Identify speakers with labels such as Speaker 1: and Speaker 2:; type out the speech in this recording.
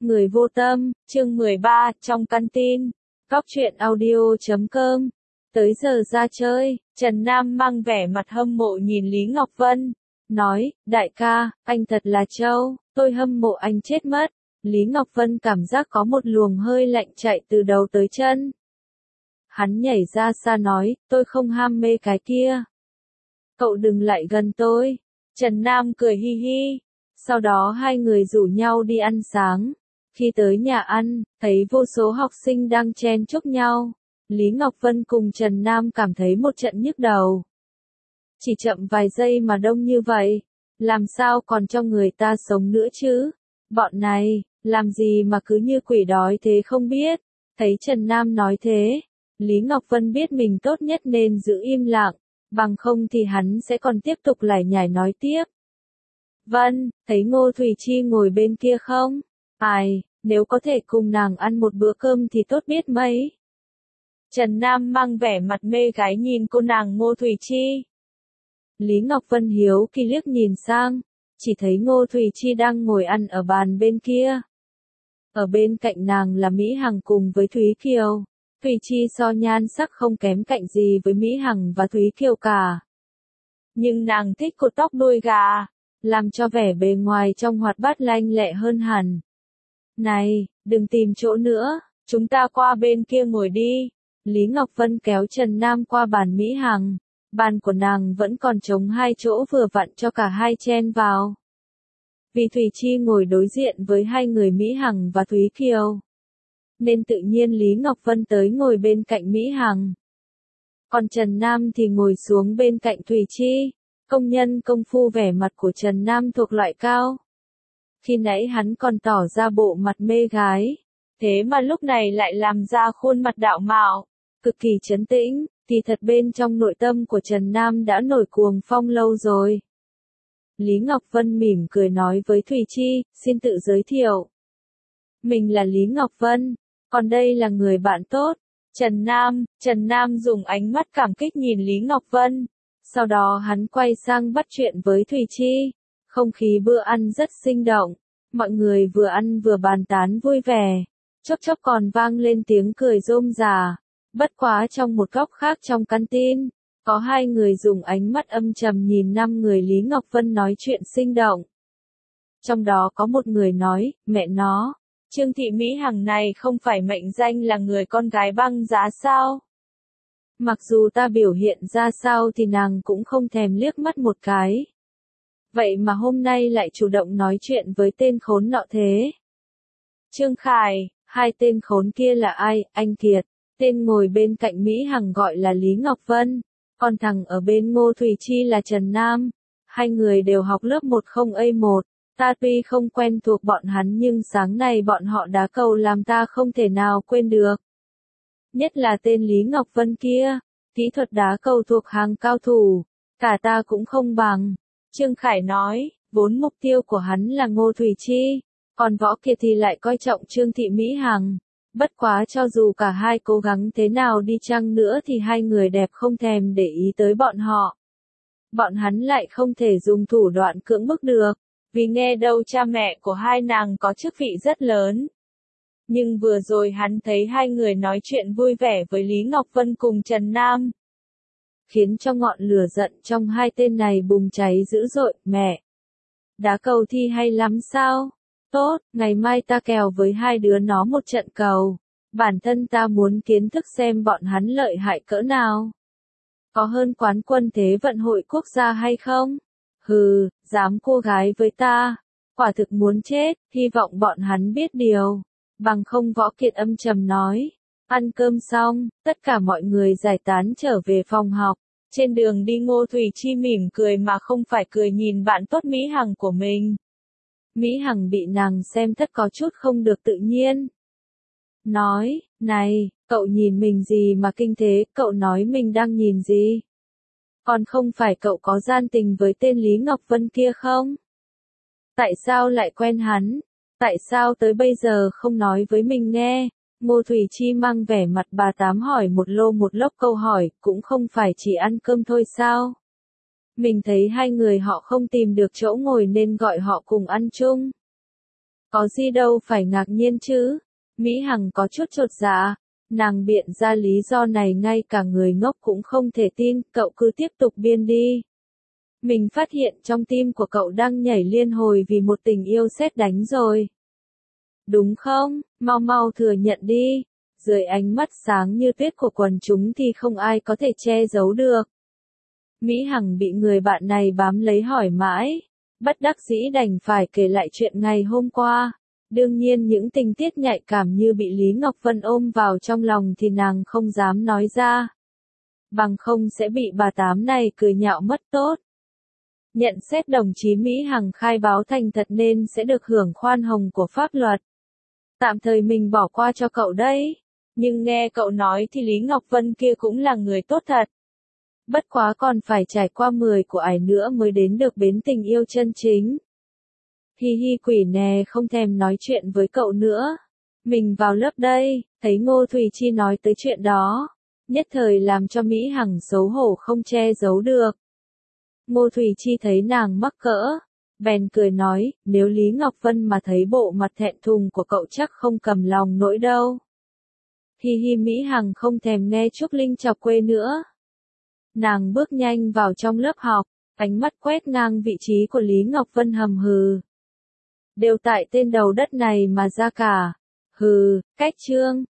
Speaker 1: Người vô tâm, chương 13, trong căn tin. Góc truyện audio.com. Tới giờ ra chơi, Trần Nam mang vẻ mặt hâm mộ nhìn Lý Ngọc Vân. Nói, đại ca, anh thật là trâu, tôi hâm mộ anh chết mất. Lý Ngọc Vân cảm giác có một luồng hơi lạnh chạy từ đầu tới chân. Hắn nhảy ra xa nói, tôi không ham mê cái kia. Cậu đừng lại gần tôi. Trần Nam cười hi hi. Sau đó hai người rủ nhau đi ăn sáng. Khi tới nhà ăn, thấy vô số học sinh đang chen chúc nhau. Lý Ngọc Vân cùng Trần Nam cảm thấy một trận nhức đầu. Chỉ chậm vài giây mà đông như vậy, làm sao còn cho người ta sống nữa chứ? Bọn này, làm gì mà cứ như quỷ đói thế không biết? Thấy Trần Nam nói thế, Lý Ngọc Vân biết mình tốt nhất nên giữ im lặng, bằng không thì hắn sẽ còn tiếp tục lải nhải nói tiếp. Vân, thấy Ngô Thủy Chi ngồi bên kia không? Ai, nếu có thể cùng nàng ăn một bữa cơm thì tốt biết mấy. Trần Nam mang vẻ mặt mê gái nhìn cô nàng Ngô Thủy Chi. Lý Ngọc Vân hiếu kỳ liếc nhìn sang, chỉ thấy Ngô Thủy Chi đang ngồi ăn ở bàn bên kia. Ở bên cạnh nàng là Mỹ Hằng cùng với Thúy Kiều. Thủy Chi so nhan sắc không kém cạnh gì với Mỹ Hằng và Thúy Kiều cả. Nhưng nàng thích cột tóc đuôi gà, làm cho vẻ bề ngoài trông hoạt bát lanh lẹ hơn hẳn. Này, đừng tìm chỗ nữa, chúng ta qua bên kia ngồi đi. Lý Ngọc Vân kéo Trần Nam qua bàn Mỹ Hằng. Bàn của nàng vẫn còn trống hai chỗ vừa vặn cho cả hai chen vào. Vì Thủy Chi ngồi đối diện với hai người Mỹ Hằng và Thúy Kiều, nên tự nhiên Lý Ngọc Vân tới ngồi bên cạnh Mỹ Hằng. Còn Trần Nam thì ngồi xuống bên cạnh Thủy Chi. Công nhân công phu vẻ mặt của Trần Nam thuộc loại cao. Khi nãy hắn còn tỏ ra bộ mặt mê gái, thế mà lúc này lại làm ra khuôn mặt đạo mạo, cực kỳ trấn tĩnh, thì thật bên trong nội tâm của Trần Nam đã nổi cuồng phong lâu rồi. Lý Ngọc Vân mỉm cười nói với Thủy Chi, xin tự giới thiệu. Mình là Lý Ngọc Vân, còn đây là người bạn tốt, Trần Nam dùng ánh mắt cảm kích nhìn Lý Ngọc Vân. Sau đó hắn quay sang bắt chuyện với Thủy Chi. Không khí bữa ăn rất sinh động, mọi người vừa ăn vừa bàn tán vui vẻ. Chốc chốc còn vang lên tiếng cười rôm rả. Bất quá trong một góc khác trong căn tin, có hai người dùng ánh mắt âm trầm nhìn năm người Lý Ngọc Vân nói chuyện sinh động. Trong đó có một người nói, mẹ nó, Trương Thị Mỹ Hằng này không phải mệnh danh là người con gái băng giá sao? Mặc dù ta biểu hiện ra sao thì nàng cũng không thèm liếc mắt một cái. Vậy mà hôm nay lại chủ động nói chuyện với tên khốn nọ thế. Trương Khải, hai tên khốn kia là ai? Anh Kiệt. Tên ngồi bên cạnh Mỹ Hằng gọi là Lý Ngọc Vân, còn thằng ở bên Ngô Thủy Chi là Trần Nam. Hai người đều học lớp 10A1, ta tuy không quen thuộc bọn hắn nhưng sáng nay bọn họ đá cầu làm ta không thể nào quên được. Nhất là tên Lý Ngọc Vân kia, kỹ thuật đá cầu thuộc hàng cao thủ, cả ta cũng không bằng. Trương Khải nói, vốn mục tiêu của hắn là Ngô Thủy Chi, còn Võ Kiệt thì lại coi trọng Trương Thị Mỹ Hằng. Bất quá cho dù cả hai cố gắng thế nào đi chăng nữa thì hai người đẹp không thèm để ý tới bọn họ. Bọn hắn lại không thể dùng thủ đoạn cưỡng bức được, vì nghe đâu cha mẹ của hai nàng có chức vị rất lớn. Nhưng vừa rồi hắn thấy hai người nói chuyện vui vẻ với Lý Ngọc Vân cùng Trần Nam, khiến cho ngọn lửa giận trong hai tên này bùng cháy dữ dội. Mẹ, đá cầu thi hay lắm sao? Tốt, ngày mai ta kèo với hai đứa nó một trận cầu. Bản thân ta muốn kiến thức xem bọn hắn lợi hại cỡ nào. Có hơn quán quân thế vận hội quốc gia hay không? Hừ, dám cô gái với ta. Quả thực muốn chết, hy vọng bọn hắn biết điều. Bằng không. Võ Kiệt âm trầm nói. Ăn cơm xong, tất cả mọi người giải tán trở về phòng học. Trên đường đi Ngô Thủy Chi mỉm cười mà không phải cười nhìn bạn tốt Mỹ Hằng của mình. Mỹ Hằng bị nàng xem thất có chút không được tự nhiên. Nói, này, cậu nhìn mình gì mà kinh thế, cậu nói mình đang nhìn gì? Còn không phải cậu có gian tình với tên Lý Ngọc Vân kia không? Tại sao lại quen hắn? Tại sao tới bây giờ không nói với mình nghe? Ngô Thủy Chi mang vẻ mặt bà tám hỏi một lô một lốc câu hỏi, cũng không phải chỉ ăn cơm thôi sao? Mình thấy hai người họ không tìm được chỗ ngồi nên gọi họ cùng ăn chung. Có gì đâu phải ngạc nhiên chứ. Mỹ Hằng có chút chột dạ. Nàng biện ra lý do này ngay cả người ngốc cũng không thể tin, cậu cứ tiếp tục biên đi. Mình phát hiện trong tim của cậu đang nhảy liên hồi vì một tình yêu sét đánh rồi. Đúng không? Mau mau thừa nhận đi. Dưới ánh mắt sáng như tuyết của quần chúng thì không ai có thể che giấu được. Mỹ Hằng bị người bạn này bám lấy hỏi mãi. Bất đắc dĩ đành phải kể lại chuyện ngày hôm qua. Đương nhiên những tình tiết nhạy cảm như bị Lý Ngọc Vân ôm vào trong lòng thì nàng không dám nói ra. Bằng không sẽ bị bà Tám này cười nhạo mất tốt. Nhận xét đồng chí Mỹ Hằng khai báo thành thật nên sẽ được hưởng khoan hồng của pháp luật. Tạm thời mình bỏ qua cho cậu đấy. Nhưng nghe cậu nói thì Lý Ngọc Vân kia cũng là người tốt thật. Bất quá còn phải trải qua 10 của ải nữa mới đến được bến tình yêu chân chính. Hi hi quỷ nè, không thèm nói chuyện với cậu nữa. Mình vào lớp đây, thấy Ngô Thùy Chi nói tới chuyện đó. Nhất thời làm cho Mỹ Hằng xấu hổ không che giấu được. Ngô Thùy Chi thấy nàng mắc cỡ. Bèn cười nói, nếu Lý Ngọc Vân mà thấy bộ mặt thẹn thùng của cậu chắc không cầm lòng nổi đâu. Hi hi Mỹ Hằng không thèm nghe Trúc Linh chọc quê nữa. Nàng bước nhanh vào trong lớp học, ánh mắt quét ngang vị trí của Lý Ngọc Vân hầm hừ. Đều tại tên đầu đất này mà ra cả. Hừ, cách trương.